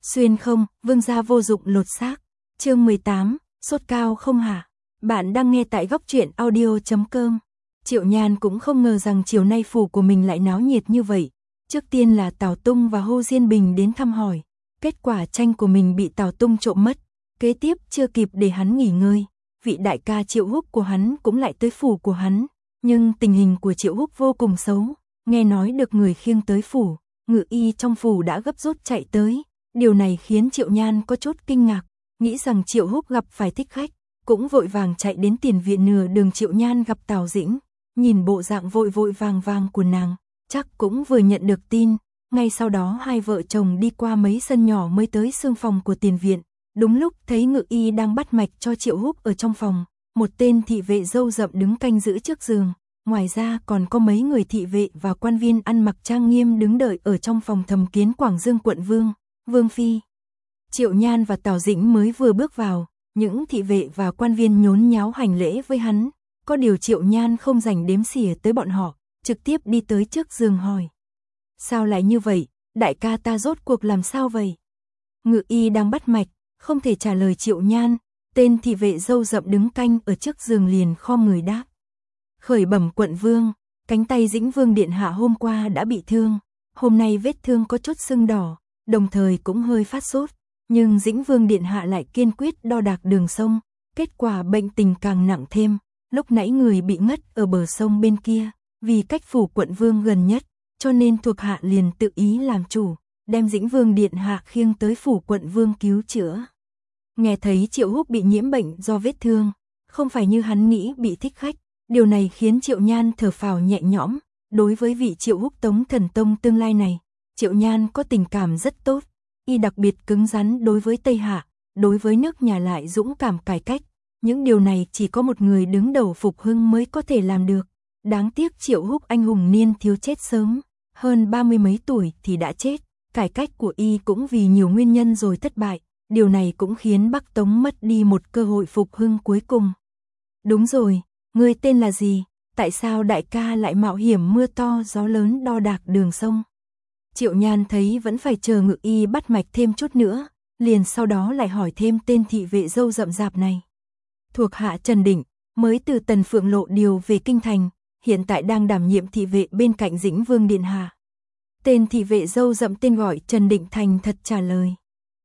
Xuyên không, vương gia vô dụng lột xác. Chương 18, sốt cao không hả? Bạn đang nghe tại góc truyện audio.com. Triệu Nhan cũng không ngờ rằng chiều nay phủ của mình lại náo nhiệt như vậy. Trước tiên là Tào Tung và Hồ Diên Bình đến thăm hỏi. Kết quả tranh của mình bị Tào Tung trộm mất. Kế tiếp chưa kịp để hắn nghỉ ngơi, vị đại ca Triệu Húc của hắn cũng lại tới phủ của hắn. Nhưng tình hình của Triệu Húc vô cùng xấu. Nghe nói được người khiêng tới phủ, ngự y trong phủ đã gấp rút chạy tới. Điều này khiến Triệu Nhan có chút kinh ngạc, nghĩ rằng Triệu Húc gặp phải thích khách, cũng vội vàng chạy đến tiền viện. Nửa đường Triệu Nhan gặp Tào Dĩnh, nhìn bộ dạng vội vội vàng vàng của nàng, chắc cũng vừa nhận được tin. Ngay sau đó hai vợ chồng đi qua mấy sân nhỏ mới tới xương phòng của tiền viện. Đúng lúc thấy ngự y đang bắt mạch cho Triệu Húc ở trong phòng, một tên thị vệ râu rậm đứng canh giữ trước giường. Ngoài ra còn có mấy người thị vệ và quan viên ăn mặc trang nghiêm đứng đợi ở trong phòng thẩm kiến Quảng Dương quận Vương, Vương Phi. Triệu Nhan và Tào Dĩnh mới vừa bước vào, những thị vệ và quan viên nhốn nháo hành lễ với hắn. Có điều Triệu Nhan không dành đếm xỉa tới bọn họ, trực tiếp đi tới trước giường hỏi. Sao lại như vậy, đại ca ta rốt cuộc làm sao vậy? Ngự y đang bắt mạch, không thể trả lời Triệu Nhan. Tên thị vệ râu rậm đứng canh ở trước giường liền khom người đáp. Khởi bẩm quận vương, cánh tay Dĩnh Vương điện hạ hôm qua đã bị thương, hôm nay vết thương có chút sưng đỏ, đồng thời cũng hơi phát sốt, nhưng Dĩnh Vương điện hạ lại kiên quyết đo đạc đường sông, kết quả bệnh tình càng nặng thêm. Lúc nãy người bị ngất ở bờ sông bên kia, vì cách phủ quận vương gần nhất, cho nên thuộc hạ liền tự ý làm chủ, đem Dĩnh Vương điện hạ khiêng tới phủ quận vương cứu chữa. Nghe thấy Triệu Húc bị nhiễm bệnh do vết thương, không phải như hắn nghĩ bị thích khách. Điều này khiến Triệu Nhan thở phào nhẹ nhõm. Đối với vị Triệu Húc Tống Thần Tông tương lai này, Triệu Nhan có tình cảm rất tốt. Y đặc biệt cứng rắn đối với Tây Hạ, đối với nước nhà lại dũng cảm cải cách. Những điều này chỉ có một người đứng đầu Phục Hưng mới có thể làm được. Đáng tiếc Triệu Húc anh hùng niên thiếu chết sớm, hơn 30 mấy tuổi thì đã chết. Cải cách của Y cũng vì nhiều nguyên nhân rồi thất bại. Điều này cũng khiến Bắc Tống mất đi một cơ hội Phục Hưng cuối cùng. Đúng rồi. Ngươi tên là gì? Tại sao đại ca lại mạo hiểm mưa to gió lớn đo đạc đường sông? Triệu Nhan thấy vẫn phải chờ ngự y bắt mạch thêm chút nữa, liền sau đó lại hỏi thêm tên thị vệ râu rậm rạp này. Thuộc hạ Trần Định, mới từ Tần Phượng Lộ điều về kinh thành, hiện tại đang đảm nhiệm thị vệ bên cạnh Dĩnh Vương điện hạ. Tên thị vệ râu rậm tên gọi Trần Định thành thật trả lời.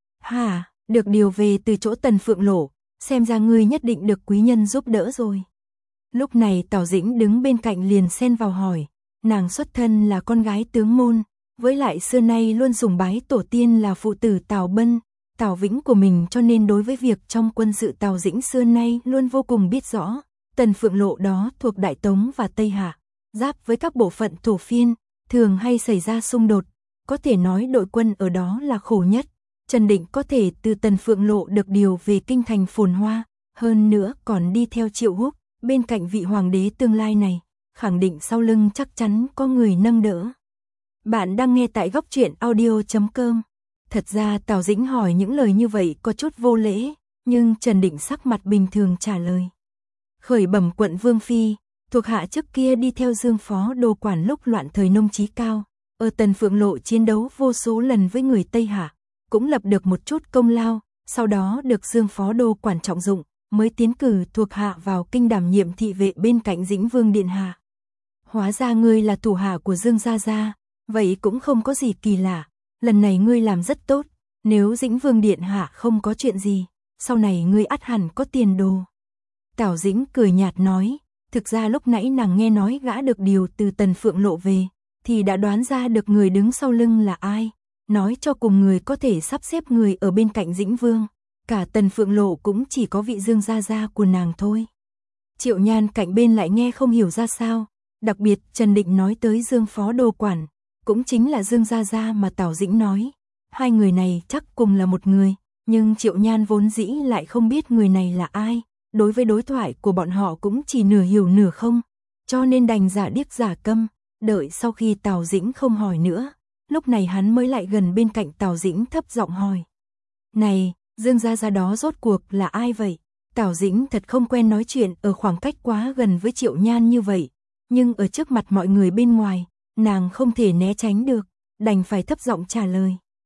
Hả, được điều về từ chỗ Tần Phượng Lộ, xem ra ngươi nhất định được quý nhân giúp đỡ rồi. Lúc này Tào Dĩnh đứng bên cạnh liền xen vào hỏi, nàng xuất thân là con gái tướng môn, với lại xưa nay luôn sùng bái tổ tiên là phụ tử Tào Bân, Tào Vĩnh của mình, cho nên đối với việc trong quân sự Tào Dĩnh xưa nay luôn vô cùng biết rõ. Tần Phượng Lộ đó thuộc Đại Tống và Tây Hạ, giáp với các bộ phận thổ phiên, thường hay xảy ra xung đột, có thể nói đội quân ở đó là khổ nhất. Trần Định có thể từ Tần Phượng Lộ được điều về kinh thành phồn hoa, hơn nữa còn đi theo Triệu Húc. Bên cạnh vị hoàng đế tương lai này, khẳng định sau lưng chắc chắn có người nâng đỡ. Bạn đang nghe tại góc truyện audio.com. Thật ra Tào Dĩnh hỏi những lời như vậy có chút vô lễ, nhưng Trần Định sắc mặt bình thường trả lời. Khởi bẩm quận Vương Phi, thuộc hạ trước kia đi theo Dương Phó Đô Quản lúc loạn thời nông trí cao, ở Tần Phượng Lộ chiến đấu vô số lần với người Tây Hạ, cũng lập được một chút công lao, sau đó được Dương Phó Đô Quản trọng dụng, mới tiến cử thuộc hạ vào kinh đảm nhiệm thị vệ bên cạnh Dĩnh Vương điện hạ. Hóa ra ngươi là thủ hạ của Dương gia gia, vậy cũng không có gì kỳ lạ, lần này ngươi làm rất tốt, nếu Dĩnh Vương điện hạ không có chuyện gì, sau này ngươi ắt hẳn có tiền đồ. Tào Dĩnh cười nhạt nói, thực ra lúc nãy nàng nghe nói gã được điều từ Tần Phượng Lộ về, thì đã đoán ra được người đứng sau lưng là ai, nói cho cùng người có thể sắp xếp người ở bên cạnh Dĩnh Vương. Cả Tần Phượng Lộ cũng chỉ có vị Dương gia gia của nàng thôi. Triệu Nhan cạnh bên lại nghe không hiểu ra sao, đặc biệt Trần Định nói tới Dương Phó Đô Quản, cũng chính là Dương gia gia mà Tào Dĩnh nói. Hai người này chắc cùng là một người, nhưng Triệu Nhan vốn dĩ lại không biết người này là ai, đối với đối thoại của bọn họ cũng chỉ nửa hiểu nửa không, cho nên đành giả điếc giả câm, đợi sau khi Tào Dĩnh không hỏi nữa, lúc này hắn mới lại gần bên cạnh Tào Dĩnh thấp giọng hỏi. Này, Dương gia gia đó rốt cuộc là ai vậy? Tào Dĩnh thật không quen nói chuyện ở khoảng cách quá gần với Triệu Nhan như vậy, nhưng ở trước mặt mọi người bên ngoài, nàng không thể né tránh được, đành phải thấp giọng trả lời.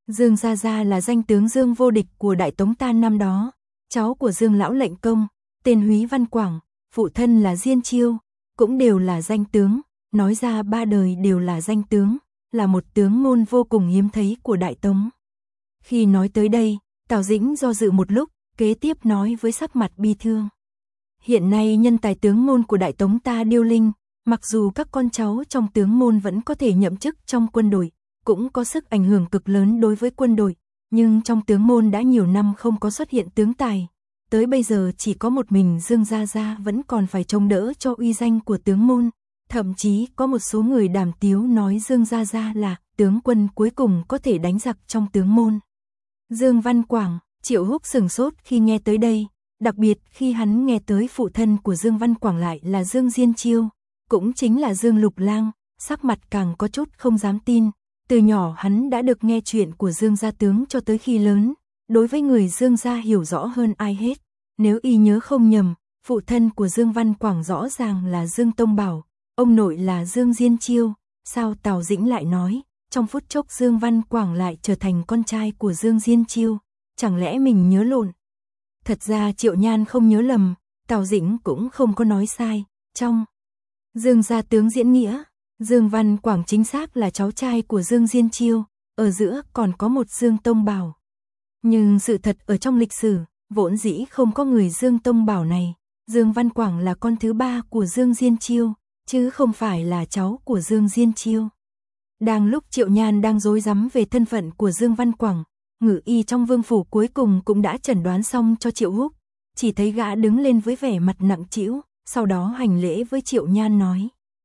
Dương Gia Gia là danh tướng Dương vô địch của Đại Tống ta năm đó, cháu của Dương lão lệnh công, tên Húy Văn Quảng, phụ thân là Diên Chiêu, cũng đều là danh tướng, nói ra ba đời đều là danh tướng, là một tướng ngôn vô cùng hiếm thấy của Đại Tống. Khi nói tới đây, Tào Dĩnh do dự một lúc, kế tiếp nói với sắc mặt bi thương. Hiện nay nhân tài tướng môn của Đại Tống ta điêu linh, mặc dù các con cháu trong tướng môn vẫn có thể nhậm chức trong quân đội, cũng có sức ảnh hưởng cực lớn đối với quân đội, nhưng trong tướng môn đã nhiều năm không có xuất hiện tướng tài. Tới bây giờ chỉ có một mình Dương Gia Gia vẫn còn phải trông đỡ cho uy danh của tướng môn. Thậm chí có một số người đàm tiếu nói Dương Gia Gia là tướng quân cuối cùng có thể đánh giặc trong tướng môn. Dương Văn Quảng, Triệu Húc sửng sốt khi nghe tới đây, đặc biệt khi hắn nghe tới phụ thân của Dương Văn Quảng lại là Dương Diên Chiêu, cũng chính là Dương Lục Lang, sắc mặt càng có chút không dám tin. Từ nhỏ hắn đã được nghe chuyện của Dương gia tướng cho tới khi lớn, đối với người Dương gia hiểu rõ hơn ai hết. Nếu y nhớ không nhầm, phụ thân của Dương Văn Quảng rõ ràng là Dương Tông Bảo, ông nội là Dương Diên Chiêu, sao Tào Dĩnh lại nói, trong phút chốc Dương Văn Quảng lại trở thành con trai của Dương Diên Chiêu, chẳng lẽ mình nhớ lộn? Thật ra Triệu Nhan không nhớ lầm, Tào Dĩnh cũng không có nói sai, trong Dương gia tướng diễn nghĩa, Dương Văn Quảng chính xác là cháu trai của Dương Diên Chiêu, ở giữa còn có một Dương Tông Bảo. Nhưng sự thật ở trong lịch sử, vốn dĩ không có người Dương Tông Bảo này, Dương Văn Quảng là con thứ ba của Dương Diên Chiêu, chứ không phải là cháu của Dương Diên Chiêu. Đang lúc Triệu Nhan đang rối rắm về thân phận của Dương Văn Quảng, ngự y trong vương phủ cuối cùng cũng đã chẩn đoán xong cho Triệu Húc, chỉ thấy gã đứng lên với vẻ mặt nặng trĩu, sau đó hành lễ với Triệu Nhan nói.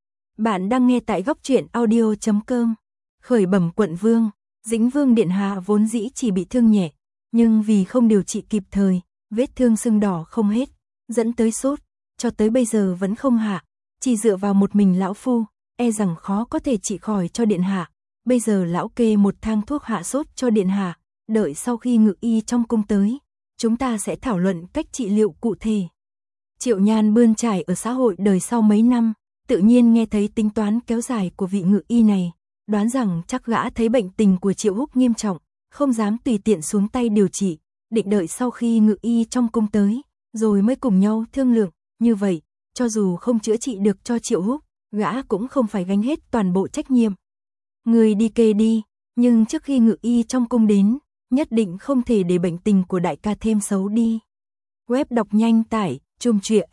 Bạn đang nghe tại góc truyện audio.com. Khởi bẩm quận vương, Dĩnh Vương điện hạ vốn dĩ chỉ bị thương nhẹ, nhưng vì không điều trị kịp thời, vết thương sưng đỏ không hết, dẫn tới sốt, cho tới bây giờ vẫn không hạ, chỉ dựa vào một mình lão phu, e rằng khó có thể trị khỏi cho điện hạ. Bây giờ lão kê một thang thuốc hạ sốt cho điện hạ, đợi sau khi ngự y trong cung tới, chúng ta sẽ thảo luận cách trị liệu cụ thể. Triệu Nhan bươn trải ở xã hội đời sau mấy năm, tự nhiên nghe thấy tính toán kéo dài của vị ngự y này, đoán rằng chắc gã thấy bệnh tình của Triệu Húc nghiêm trọng, không dám tùy tiện xuống tay điều trị, định đợi sau khi ngự y trong cung tới, rồi mới cùng nhau thương lượng, như vậy, cho dù không chữa trị được cho Triệu Húc, gã cũng không phải gánh hết toàn bộ trách nhiệm. Người đi kê đi, nhưng trước khi ngự y trong cung đến, nhất định không thể để bệnh tình của đại ca thêm xấu đi. Web đọc nhanh tải, chùm chuyện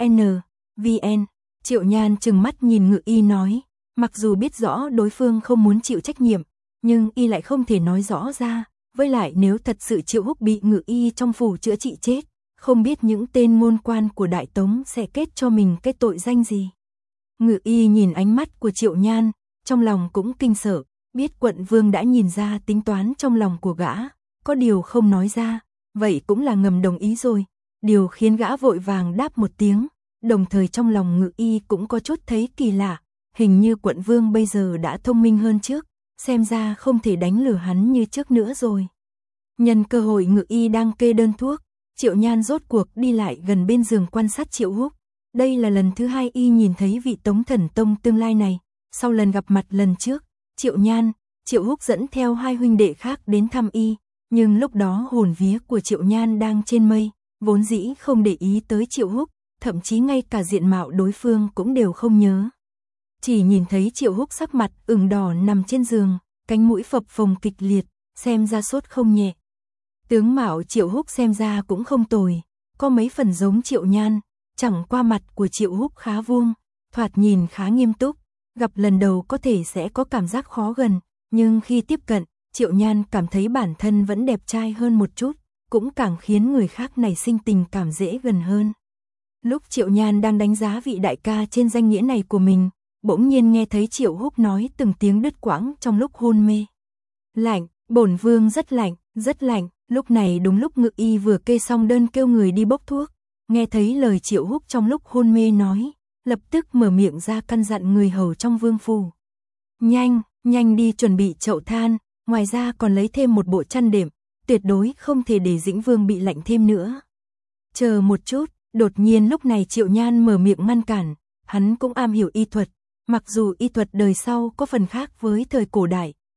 vn. Triệu Nhan trừng mắt nhìn ngự y nói, mặc dù biết rõ đối phương không muốn chịu trách nhiệm, nhưng y lại không thể nói rõ ra, với lại nếu thật sự Triệu Húc bị ngự y trong phủ chữa trị chết, không biết những tên môn quan của Đại Tống sẽ kết cho mình cái tội danh gì. Ngự y nhìn ánh mắt của Triệu Nhan, trong lòng cũng kinh sợ, biết quận vương đã nhìn ra tính toán trong lòng của gã, có điều không nói ra, vậy cũng là ngầm đồng ý rồi, điều khiến gã vội vàng đáp một tiếng. Đồng thời trong lòng ngự y cũng có chút thấy kỳ lạ, hình như quận vương bây giờ đã thông minh hơn trước, xem ra không thể đánh lừa hắn như trước nữa rồi. Nhân cơ hội ngự y đang kê đơn thuốc, Triệu Nhan rốt cuộc đi lại gần bên giường quan sát Triệu Húc. Đây là lần thứ hai y nhìn thấy vị Tống Thần Tông tương lai này, sau lần gặp mặt lần trước, Triệu Nhan, Triệu Húc dẫn theo hai huynh đệ khác đến thăm y, nhưng lúc đó hồn vía của Triệu Nhan đang trên mây, vốn dĩ không để ý tới Triệu Húc. Thậm chí ngay cả diện mạo đối phương cũng đều không nhớ. Chỉ nhìn thấy Triệu Húc sắc mặt ửng đỏ nằm trên giường, cánh mũi phập phồng kịch liệt, xem ra sốt không nhẹ. Tướng mạo Triệu Húc xem ra cũng không tồi, có mấy phần giống Triệu Nhan, chẳng qua mặt của Triệu Húc khá vuông, thoạt nhìn khá nghiêm túc, gặp lần đầu có thể sẽ có cảm giác khó gần, nhưng khi tiếp cận, Triệu Nhan cảm thấy bản thân vẫn đẹp trai hơn một chút, cũng càng khiến người khác nảy sinh tình cảm dễ gần hơn. Lúc Triệu Nhan đang đánh giá vị đại ca trên danh nghĩa này của mình, bỗng nhiên nghe thấy Triệu Húc nói từng tiếng đứt quãng trong lúc hôn mê. Lạnh, bổn vương rất lạnh, lúc này đúng lúc ngự y vừa kê xong đơn kêu người đi bốc thuốc, nghe thấy lời Triệu Húc trong lúc hôn mê nói, lập tức mở miệng ra căn dặn người hầu trong vương phủ. Nhanh đi chuẩn bị chậu than, ngoài ra còn lấy thêm một bộ chăn đệm, tuyệt đối không thể để Dĩnh Vương bị lạnh thêm nữa. Chờ một chút. Đột nhiên lúc này Triệu Nhan mở miệng ngăn cản, hắn cũng am hiểu y thuật, mặc dù y thuật đời sau có phần khác với thời cổ đại,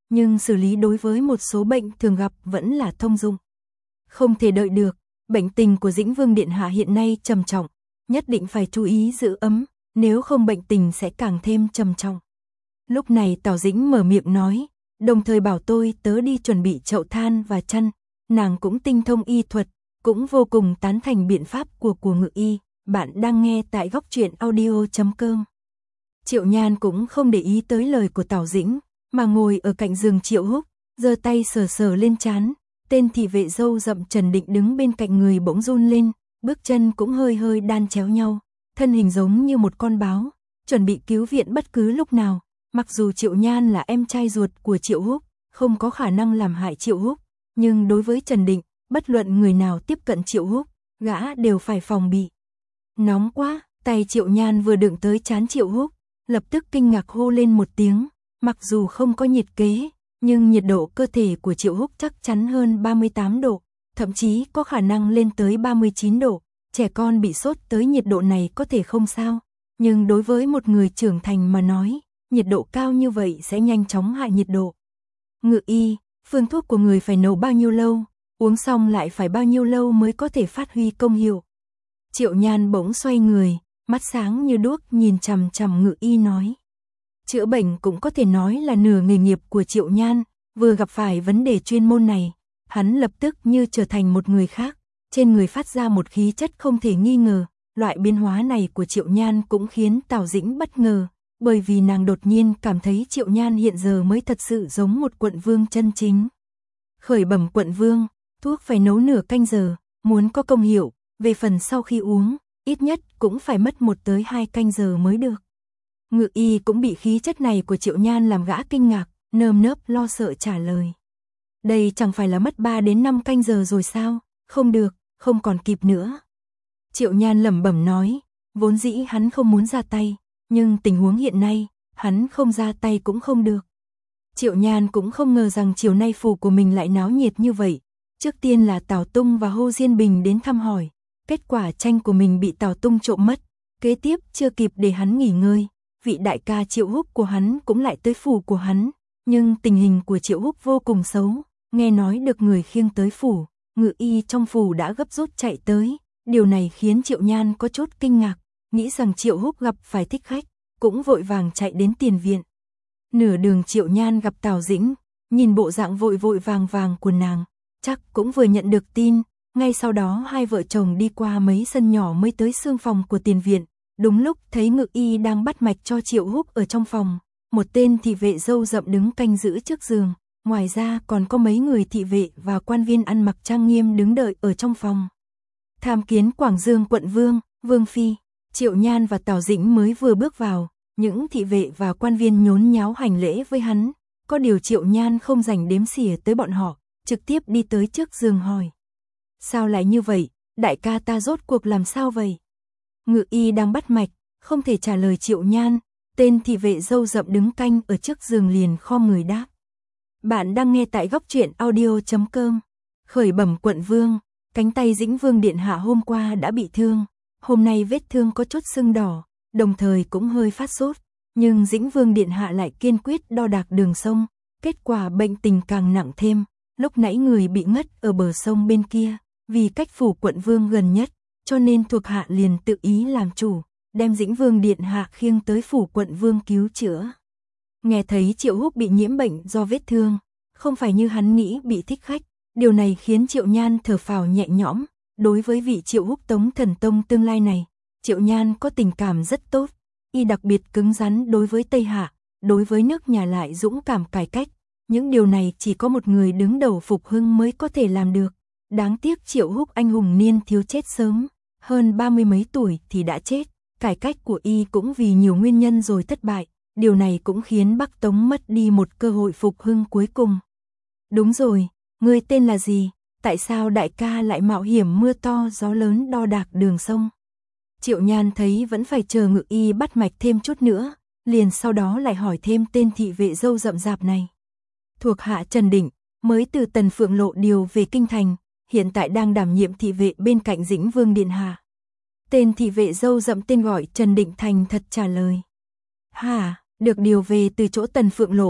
nhưng xử lý đối với một số bệnh thường gặp vẫn là thông dụng. Không thể đợi được, bệnh tình của Dĩnh Vương Điện Hạ hiện nay trầm trọng, nhất định phải chú ý giữ ấm, nếu không bệnh tình sẽ càng thêm trầm trọng. Lúc này Tào Dĩnh mở miệng nói, đồng thời bảo tôi tớ đi chuẩn bị chậu than và chăn, nàng cũng tinh thông y thuật, cũng vô cùng tán thành biện pháp của Ngự Y. Bạn đang nghe tại Góc Truyện Audio.com. Triệu Nhan cũng không để ý tới lời của Tào Dĩnh, mà ngồi ở cạnh giường Triệu Húc, giơ tay sờ sờ lên trán. Tên thị vệ râu rậm Trần Định đứng bên cạnh người bỗng run lên, bước chân cũng hơi hơi đan chéo nhau, thân hình giống như một con báo, chuẩn bị cứu viện bất cứ lúc nào. Mặc dù Triệu Nhan là em trai ruột của Triệu Húc, không có khả năng làm hại Triệu Húc, nhưng đối với Trần Định, bất luận người nào tiếp cận Triệu Húc, gã đều phải phòng bị. Nóng quá, tay Triệu Nhan vừa đụng tới trán Triệu Húc, lập tức kinh ngạc hô lên một tiếng, mặc dù không có nhiệt kế, nhưng nhiệt độ cơ thể của Triệu Húc chắc chắn hơn 38 độ, thậm chí có khả năng lên tới 39 độ, trẻ con bị sốt tới nhiệt độ này có thể không sao, nhưng đối với một người trưởng thành mà nói, nhiệt độ cao như vậy sẽ nhanh chóng hạ nhiệt độ. Ngự Y, phương thuốc của người phải nấu bao nhiêu lâu, uống xong lại phải bao nhiêu lâu mới có thể phát huy công hiệu. Triệu Nhan bỗng xoay người, mắt sáng như đuốc nhìn chằm chằm Ngự Y nói. Chữa bệnh cũng có thể nói là nửa nghề nghiệp của Triệu Nhan, vừa gặp phải vấn đề chuyên môn này, hắn lập tức như trở thành một người khác, trên người phát ra một khí chất không thể nghi ngờ, loại biến hóa này của Triệu Nhan cũng khiến Tào Dĩnh bất ngờ, bởi vì nàng đột nhiên cảm thấy Triệu Nhan hiện giờ mới thật sự giống một quận vương chân chính. Khởi bẩm quận vương, thuốc phải nấu nửa canh giờ, muốn có công hiệu, về phần sau khi uống, ít nhất cũng phải mất 1 tới 2 canh giờ mới được. Ngự Y cũng bị khí chất này của Triệu Nhan làm gã kinh ngạc, nơm nớp lo sợ trả lời. Đây chẳng phải là mất 3 đến 5 canh giờ rồi sao, không được, không còn kịp nữa. Triệu Nhan lẩm bẩm nói, vốn dĩ hắn không muốn ra tay, nhưng tình huống hiện nay, hắn không ra tay cũng không được. Triệu Nhan cũng không ngờ rằng chiều nay phủ của mình lại náo nhiệt như vậy. Trước tiên là Tào Tung và Hồ Diên Bình đến thăm hỏi, kết quả tranh của mình bị Tào Tung trộm mất. Kế tiếp chưa kịp để hắn nghỉ ngơi, vị đại ca Triệu Húc của hắn cũng lại tới phủ của hắn. Nhưng tình hình của Triệu Húc vô cùng xấu, nghe nói được người khiêng tới phủ, Ngự Y trong phủ đã gấp rút chạy tới. Điều này khiến Triệu Nhan có chút kinh ngạc, nghĩ rằng Triệu Húc gặp phải thích khách, cũng vội vàng chạy đến tiền viện. Nửa đường Triệu Nhan gặp Tào Dĩnh, nhìn bộ dạng vội vội vàng vàng của nàng, chắc cũng vừa nhận được tin, ngay sau đó hai vợ chồng đi qua mấy sân nhỏ mới tới xương phòng của tiền viện, đúng lúc thấy Ngự Y đang bắt mạch cho Triệu Húc ở trong phòng, một tên thị vệ râu rậm đứng canh giữ trước giường, ngoài ra còn có mấy người thị vệ và quan viên ăn mặc trang nghiêm đứng đợi ở trong phòng. Tham kiến Quảng Dương quận vương, vương phi. Triệu Nhan và Tào Dĩnh mới vừa bước vào, những thị vệ và quan viên nhốn nháo hành lễ với hắn, có điều Triệu Nhan không dành đếm xỉa tới bọn họ, trực tiếp đi tới trước giường hỏi. Sao lại như vậy, đại ca ta rốt cuộc làm sao vậy? Ngự Y đang bắt mạch, không thể trả lời Triệu Nhan, tên thị vệ râu rậm đứng canh ở trước giường liền khom người đáp. Bạn đang nghe tại Góc Truyện Audio.com. Khởi bẩm quận vương, cánh tay Dĩnh Vương Điện Hạ hôm qua đã bị thương. Hôm nay vết thương có chút sưng đỏ, đồng thời cũng hơi phát sốt, nhưng Dĩnh Vương Điện Hạ lại kiên quyết đo đạc đường sông, kết quả bệnh tình càng nặng thêm, lúc nãy người bị ngất ở bờ sông bên kia, vì cách phủ quận vương gần nhất, cho nên thuộc hạ liền tự ý làm chủ, đem Dĩnh Vương Điện Hạ khiêng tới phủ quận vương cứu chữa. Nghe thấy Triệu Húc bị nhiễm bệnh do vết thương, không phải như hắn nghĩ bị thích khách, điều này khiến Triệu Nhan thở phào nhẹ nhõm. Đối với vị Triệu Húc Tống Thần Tông tương lai này, Triệu Nhan có tình cảm rất tốt, y đặc biệt cứng rắn đối với Tây Hạ, đối với nước nhà lại dũng cảm cải cách, những điều này chỉ có một người đứng đầu Phục Hưng mới có thể làm được. Đáng tiếc Triệu Húc anh hùng niên thiếu chết sớm, hơn 30 mấy tuổi thì đã chết, cải cách của y cũng vì nhiều nguyên nhân rồi thất bại, điều này cũng khiến Bắc Tống mất đi một cơ hội Phục Hưng cuối cùng. Đúng rồi, ngươi tên là gì? Tại sao đại ca lại mạo hiểm mưa to gió lớn đo đạc đường sông? Triệu Nhan thấy vẫn phải chờ Ngự Y bắt mạch thêm chút nữa, liền sau đó lại hỏi thêm tên thị vệ râu rậm rạp này. Thuộc hạ Trần Định, mới từ Tần Phượng Lộ điều về kinh thành, hiện tại đang đảm nhiệm thị vệ bên cạnh Dĩnh Vương Điện Hạ. Tên thị vệ râu rậm tên gọi Trần Định thành thật trả lời. Hả, được điều về từ chỗ Tần Phượng Lộ,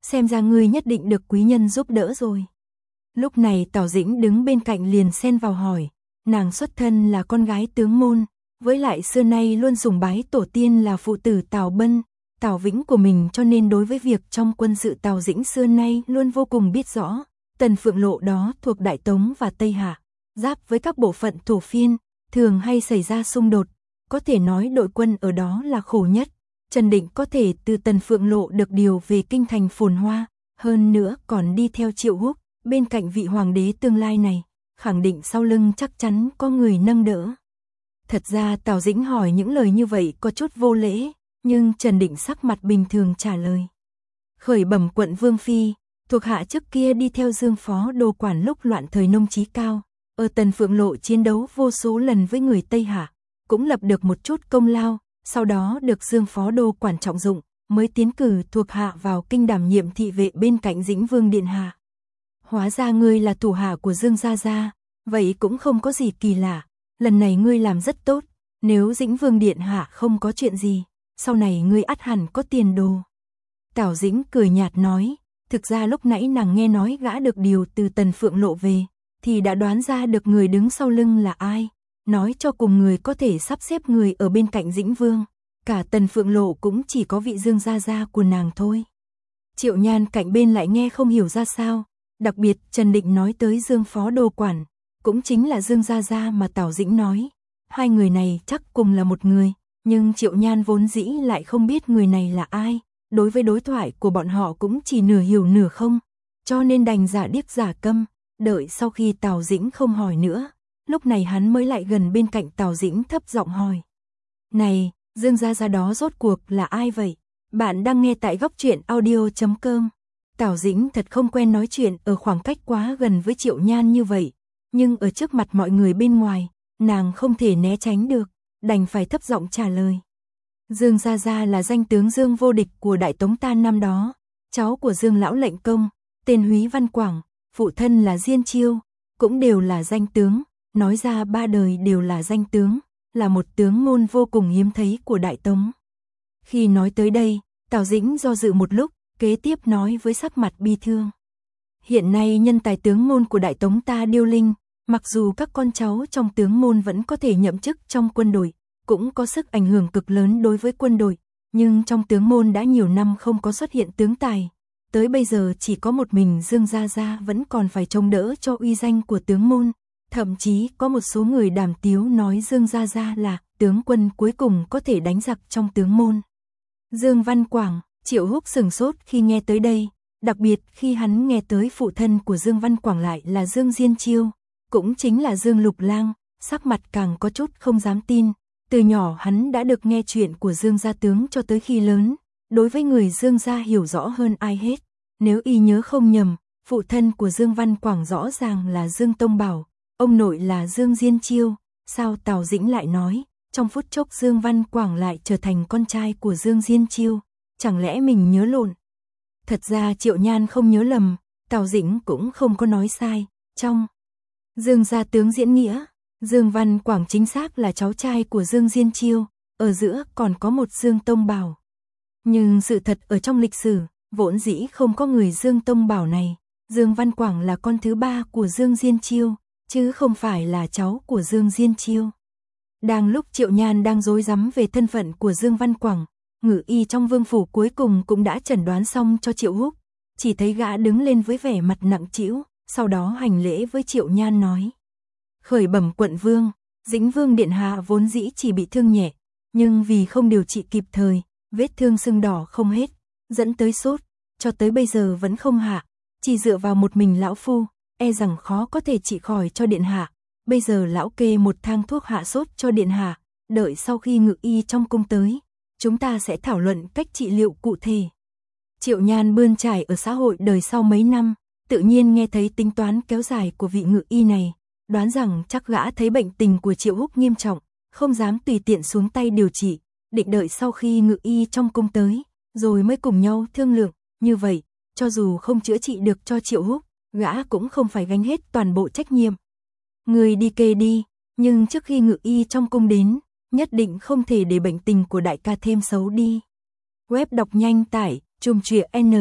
xem ra ngươi nhất định được quý nhân giúp đỡ rồi. Lúc này Tào Dĩnh đứng bên cạnh liền xen vào hỏi, nàng xuất thân là con gái tướng môn, với lại xưa nay luôn sùng bái tổ tiên là phụ tử Tào Bân, Tào Vĩnh của mình, cho nên đối với việc trong quân sự Tào Dĩnh xưa nay luôn vô cùng biết rõ. Tần Phượng Lộ đó thuộc Đại Tống và Tây Hạ, giáp với các bộ phận thổ phiên, thường hay xảy ra xung đột, có thể nói đội quân ở đó là khổ nhất. Trần Định có thể từ Tần Phượng Lộ được điều về kinh thành phồn hoa, hơn nữa còn đi theo Triệu Húc, bên cạnh vị hoàng đế tương lai này, khẳng định sau lưng chắc chắn có người nâng đỡ. Thật ra Tào Dĩnh hỏi những lời như vậy có chút vô lễ, nhưng Trần Định sắc mặt bình thường trả lời. Khởi bẩm quận Vương Phi, thuộc hạ trước kia đi theo Dương Phó Đô Quản lúc loạn thời nông trí cao, ở Tần Phượng Lộ chiến đấu vô số lần với người Tây Hạ, cũng lập được một chút công lao, sau đó được Dương Phó Đô Quản trọng dụng, mới tiến cử thuộc hạ vào kinh đảm nhiệm thị vệ bên cạnh Dĩnh Vương Điện Hạ. Hóa ra ngươi là thủ hạ của Dương Gia Gia, vậy cũng không có gì kỳ lạ, lần này ngươi làm rất tốt, nếu Dĩnh Vương Điện Hạ không có chuyện gì, sau này ngươi ắt hẳn có tiền đồ. Tào Dĩnh cười nhạt nói, thực ra lúc nãy nàng nghe nói gã được điều từ Tần Phượng Lộ về, thì đã đoán ra được người đứng sau lưng là ai, nói cho cùng người có thể sắp xếp người ở bên cạnh Dĩnh Vương, cả Tần Phượng Lộ cũng chỉ có vị Dương Gia Gia của nàng thôi. Triệu Nhan cạnh bên lại nghe không hiểu ra sao, đặc biệt Trần Định nói tới Dương Phó Đô Quản, cũng chính là Dương Gia Gia mà Tào Dĩnh nói, hai người này chắc cùng là một người, nhưng Triệu Nhan vốn dĩ lại không biết người này là ai, đối với đối thoại của bọn họ cũng chỉ nửa hiểu nửa không, cho nên đành giả điếc giả câm, đợi sau khi Tào Dĩnh không hỏi nữa, lúc này hắn mới lại gần bên cạnh Tào Dĩnh thấp giọng hỏi. Này, Dương Gia Gia đó rốt cuộc là ai vậy? Bạn đang nghe tại Góc Truyện Audio.com. Tào Dĩnh thật không quen nói chuyện ở khoảng cách quá gần với Triệu Nhan như vậy, nhưng ở trước mặt mọi người bên ngoài, nàng không thể né tránh được, đành phải thấp giọng trả lời. Dương Gia Gia là danh tướng Dương vô địch của Đại Tống ta năm đó, cháu của Dương lão lệnh công, tên Húy Văn Quảng, phụ thân là Diên Chiêu, cũng đều là danh tướng, nói ra ba đời đều là danh tướng, là một tướng môn vô cùng hiếm thấy của Đại Tống. Khi nói tới đây, Tào Dĩnh do dự một lúc, kế tiếp nói với sắc mặt bi thương. Hiện nay nhân tài tướng môn của Đại Tống ta điêu linh, mặc dù các con cháu trong tướng môn vẫn có thể nhậm chức trong quân đội, cũng có sức ảnh hưởng cực lớn đối với quân đội, nhưng trong tướng môn đã nhiều năm không có xuất hiện tướng tài. Tới bây giờ chỉ có một mình Dương Gia Gia vẫn còn phải chống đỡ cho uy danh của tướng môn, thậm chí có một số người đàm tiếu nói Dương Gia Gia là tướng quân cuối cùng có thể đánh giặc trong tướng môn. Dương Văn Quảng, Triệu Húc sửng sốt khi nghe tới đây, đặc biệt khi hắn nghe tới phụ thân của Dương Văn Quảng lại là Dương Diên Chiêu, cũng chính là Dương Lục Lang, sắc mặt càng có chút không dám tin. Từ nhỏ hắn đã được nghe chuyện của Dương gia tướng cho tới khi lớn, đối với người Dương gia hiểu rõ hơn ai hết. Nếu y nhớ không nhầm, phụ thân của Dương Văn Quảng rõ ràng là Dương Tông Bảo, ông nội là Dương Diên Chiêu, sao Tào Dĩnh lại nói, trong phút chốc Dương Văn Quảng lại trở thành con trai của Dương Diên Chiêu, chẳng lẽ mình nhớ lộn? Thật ra Triệu Nhan không nhớ lầm, Tào Dĩnh cũng không có nói sai, trong Dương gia tướng diễn nghĩa, Dương Văn Quảng chính xác là cháu trai của Dương Diên Chiêu, ở giữa còn có một Dương Tông Bảo. Nhưng sự thật ở trong lịch sử, vốn dĩ không có người Dương Tông Bảo này, Dương Văn Quảng là con thứ ba của Dương Diên Chiêu, chứ không phải là cháu của Dương Diên Chiêu. Đang lúc Triệu Nhan đang rối rắm về thân phận của Dương Văn Quảng, ngự y trong vương phủ cuối cùng cũng đã chẩn đoán xong cho Triệu Húc, chỉ thấy gã đứng lên với vẻ mặt nặng trĩu, sau đó hành lễ với Triệu Nhan nói. Khởi bẩm quận vương, Dĩnh Vương Điện Hạ vốn dĩ chỉ bị thương nhẹ, nhưng vì không điều trị kịp thời, vết thương sưng đỏ không hết, dẫn tới sốt, cho tới bây giờ vẫn không hạ, chỉ dựa vào một mình lão phu, e rằng khó có thể trị khỏi cho Điện Hạ. Bây giờ lão kê một thang thuốc hạ sốt cho Điện Hạ, đợi sau khi ngự y trong cung tới, chúng ta sẽ thảo luận cách trị liệu cụ thể. Triệu Nhan bươn trải ở xã hội đời sau mấy năm, tự nhiên nghe thấy tính toán kéo dài của vị ngự y này, đoán rằng chắc gã thấy bệnh tình của Triệu Húc nghiêm trọng, không dám tùy tiện xuống tay điều trị, định đợi sau khi ngự y trong cung tới, rồi mới cùng nhau thương lượng, như vậy, cho dù không chữa trị được cho Triệu Húc, gã cũng không phải gánh hết toàn bộ trách nhiệm. Người đi kê đi, nhưng trước khi ngự y trong cung đến, nhất định không thể để bệnh tình của đại ca thêm xấu đi. Web đọc nhanh tải, chùm chuyện N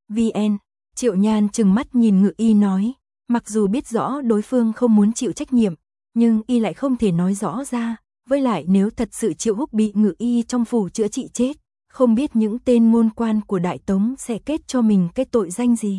vn. Triệu Nhan trừng mắt nhìn Ngự Y nói, mặc dù biết rõ đối phương không muốn chịu trách nhiệm, nhưng y lại không thể nói rõ ra, với lại nếu thật sự Triệu Húc bị Ngự Y trong phủ chữa trị chết, không biết những tên môn quan của Đại Tống sẽ kết cho mình cái tội danh gì.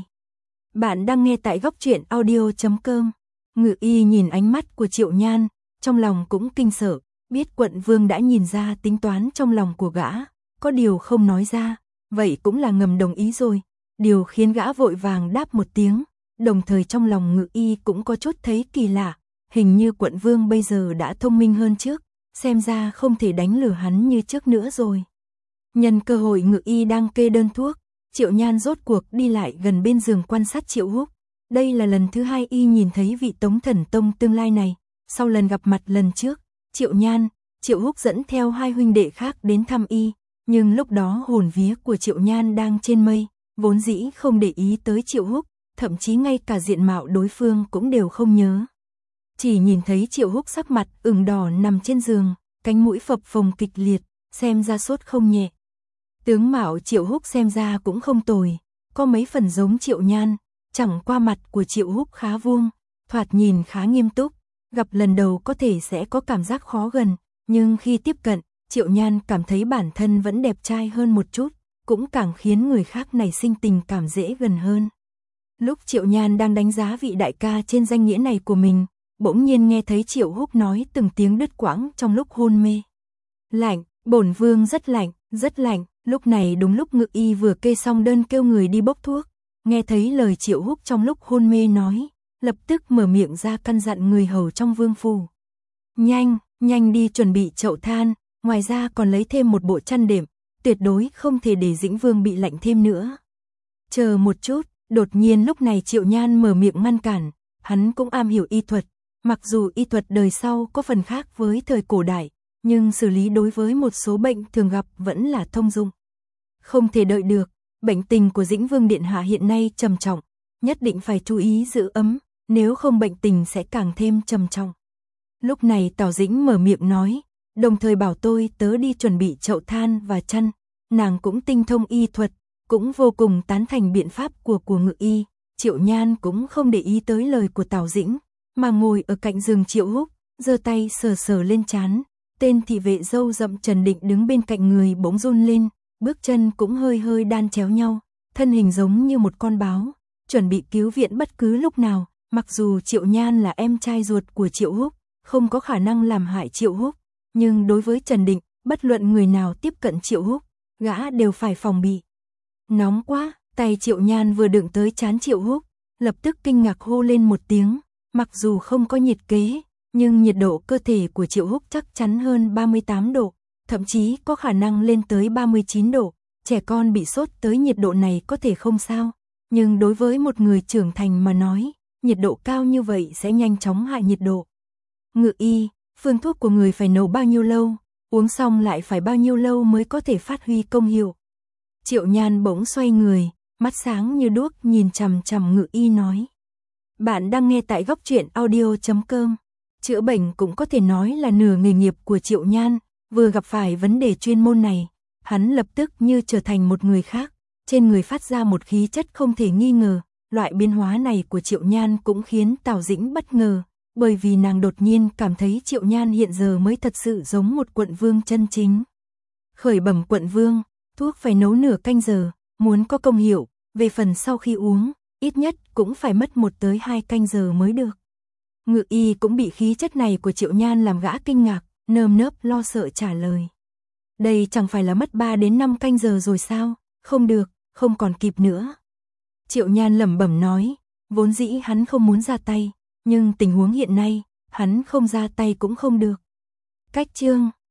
Bạn đang nghe tại góc truyện audio.com. Ngự Y nhìn ánh mắt của Triệu Nhan, trong lòng cũng kinh sợ, biết quận vương đã nhìn ra tính toán trong lòng của gã, có điều không nói ra, vậy cũng là ngầm đồng ý rồi. Điều khiến gã vội vàng đáp một tiếng, đồng thời trong lòng Ngự Y cũng có chút thấy kỳ lạ, hình như quận vương bây giờ đã thông minh hơn trước, xem ra không thể đánh lừa hắn như trước nữa rồi. Nhân cơ hội Ngự Y đang kê đơn thuốc, Triệu Nhan rốt cuộc đi lại gần bên giường quan sát Triệu Húc. Đây là lần thứ hai y nhìn thấy vị Tống Thần Tông tương lai này, sau lần gặp mặt lần trước, Triệu Nhan, Triệu Húc dẫn theo hai huynh đệ khác đến thăm y, nhưng lúc đó hồn vía của Triệu Nhan đang trên mây, vốn dĩ không để ý tới Triệu Húc, thậm chí ngay cả diện mạo đối phương cũng đều không nhớ. Chỉ nhìn thấy Triệu Húc sắc mặt ửng đỏ nằm trên giường, cánh mũi phập phồng kịch liệt, xem ra sốt không nhẹ. Tướng mạo Triệu Húc xem ra cũng không tồi, có mấy phần giống Triệu Nhan, chẳng qua mặt của Triệu Húc khá vuông, thoạt nhìn khá nghiêm túc, gặp lần đầu có thể sẽ có cảm giác khó gần, nhưng khi tiếp cận, Triệu Nhan cảm thấy bản thân vẫn đẹp trai hơn một chút, cũng càng khiến người khác nảy sinh tình cảm dễ gần hơn. Lúc Triệu Nhan đang đánh giá vị đại ca trên danh nghĩa này của mình, bỗng nhiên nghe thấy Triệu Húc nói từng tiếng đứt quãng trong lúc hôn mê. Lạnh, bổn vương rất lạnh, rất lạnh. Lúc này đúng lúc Ngự Y vừa kê xong đơn kêu người đi bốc thuốc, nghe thấy lời Triệu Húc trong lúc hôn mê nói, lập tức mở miệng ra căn dặn người hầu trong vương phủ. Nhanh, nhanh đi chuẩn bị chậu than, ngoài ra còn lấy thêm một bộ chăn đệm, tuyệt đối không thể để Dĩnh Vương bị lạnh thêm nữa. Chờ một chút, đột nhiên lúc này Triệu Nhan mở miệng ngăn cản, hắn cũng am hiểu y thuật, mặc dù y thuật đời sau có phần khác với thời cổ đại, nhưng xử lý đối với một số bệnh thường gặp vẫn là thông dụng. Không thể đợi được, bệnh tình của Dĩnh Vương Điện Hạ hiện nay trầm trọng, nhất định phải chú ý giữ ấm, nếu không bệnh tình sẽ càng thêm trầm trọng. Lúc này Tào Dĩnh mở miệng nói, đồng thời bảo tôi tớ đi chuẩn bị chậu than và chăn, nàng cũng tinh thông y thuật, cũng vô cùng tán thành biện pháp của Ngự Y. Triệu Nhan cũng không để ý tới lời của Tào Dĩnh, mà ngồi ở cạnh giường Triệu Húc, giơ tay sờ sờ lên trán. Tên thị vệ râu rậm Trần Định đứng bên cạnh người bỗng run lên, bước chân cũng hơi hơi đan chéo nhau, thân hình giống như một con báo, chuẩn bị cứu viện bất cứ lúc nào. Mặc dù Triệu Nhan là em trai ruột của Triệu Húc, không có khả năng làm hại Triệu Húc, nhưng đối với Trần Định, bất luận người nào tiếp cận Triệu Húc, gã đều phải phòng bị. Nóng quá, tay Triệu Nhan vừa đụng tới trán Triệu Húc, lập tức kinh ngạc hô lên một tiếng, mặc dù không có nhiệt kế, nhưng nhiệt độ cơ thể của Triệu Húc chắc chắn hơn 38 độ, thậm chí có khả năng lên tới 39 độ, trẻ con bị sốt tới nhiệt độ này có thể không sao, nhưng đối với một người trưởng thành mà nói, nhiệt độ cao như vậy sẽ nhanh chóng hại nhiệt độ. Ngự Y, phương thuốc của người phải nấu bao nhiêu lâu, uống xong lại phải bao nhiêu lâu mới có thể phát huy công hiệu. Triệu Nhan bỗng xoay người, mắt sáng như đuốc nhìn chằm chằm Ngự Y nói. Bạn đang nghe tại góc truyện audio.com. Chữa bệnh cũng có thể nói là nửa nghề nghiệp của Triệu Nhan, vừa gặp phải vấn đề chuyên môn này, hắn lập tức như trở thành một người khác, trên người phát ra một khí chất không thể nghi ngờ, loại biến hóa này của Triệu Nhan cũng khiến Tào Dĩnh bất ngờ, bởi vì nàng đột nhiên cảm thấy Triệu Nhan hiện giờ mới thật sự giống một quận vương chân chính. Khởi bẩm quận vương, thuốc phải nấu nửa canh giờ, muốn có công hiệu, về phần sau khi uống, ít nhất cũng phải mất 1 tới 2 canh giờ mới được. Ngự Y cũng bị khí chất này của Triệu Nhan làm gã kinh ngạc, nơm nớp lo sợ trả lời. Đây chẳng phải là mất 3 đến 5 canh giờ rồi sao, không được, không còn kịp nữa. Triệu Nhan lẩm bẩm nói, vốn dĩ hắn không muốn ra tay, nhưng tình huống hiện nay, hắn không ra tay cũng không được. Cách chương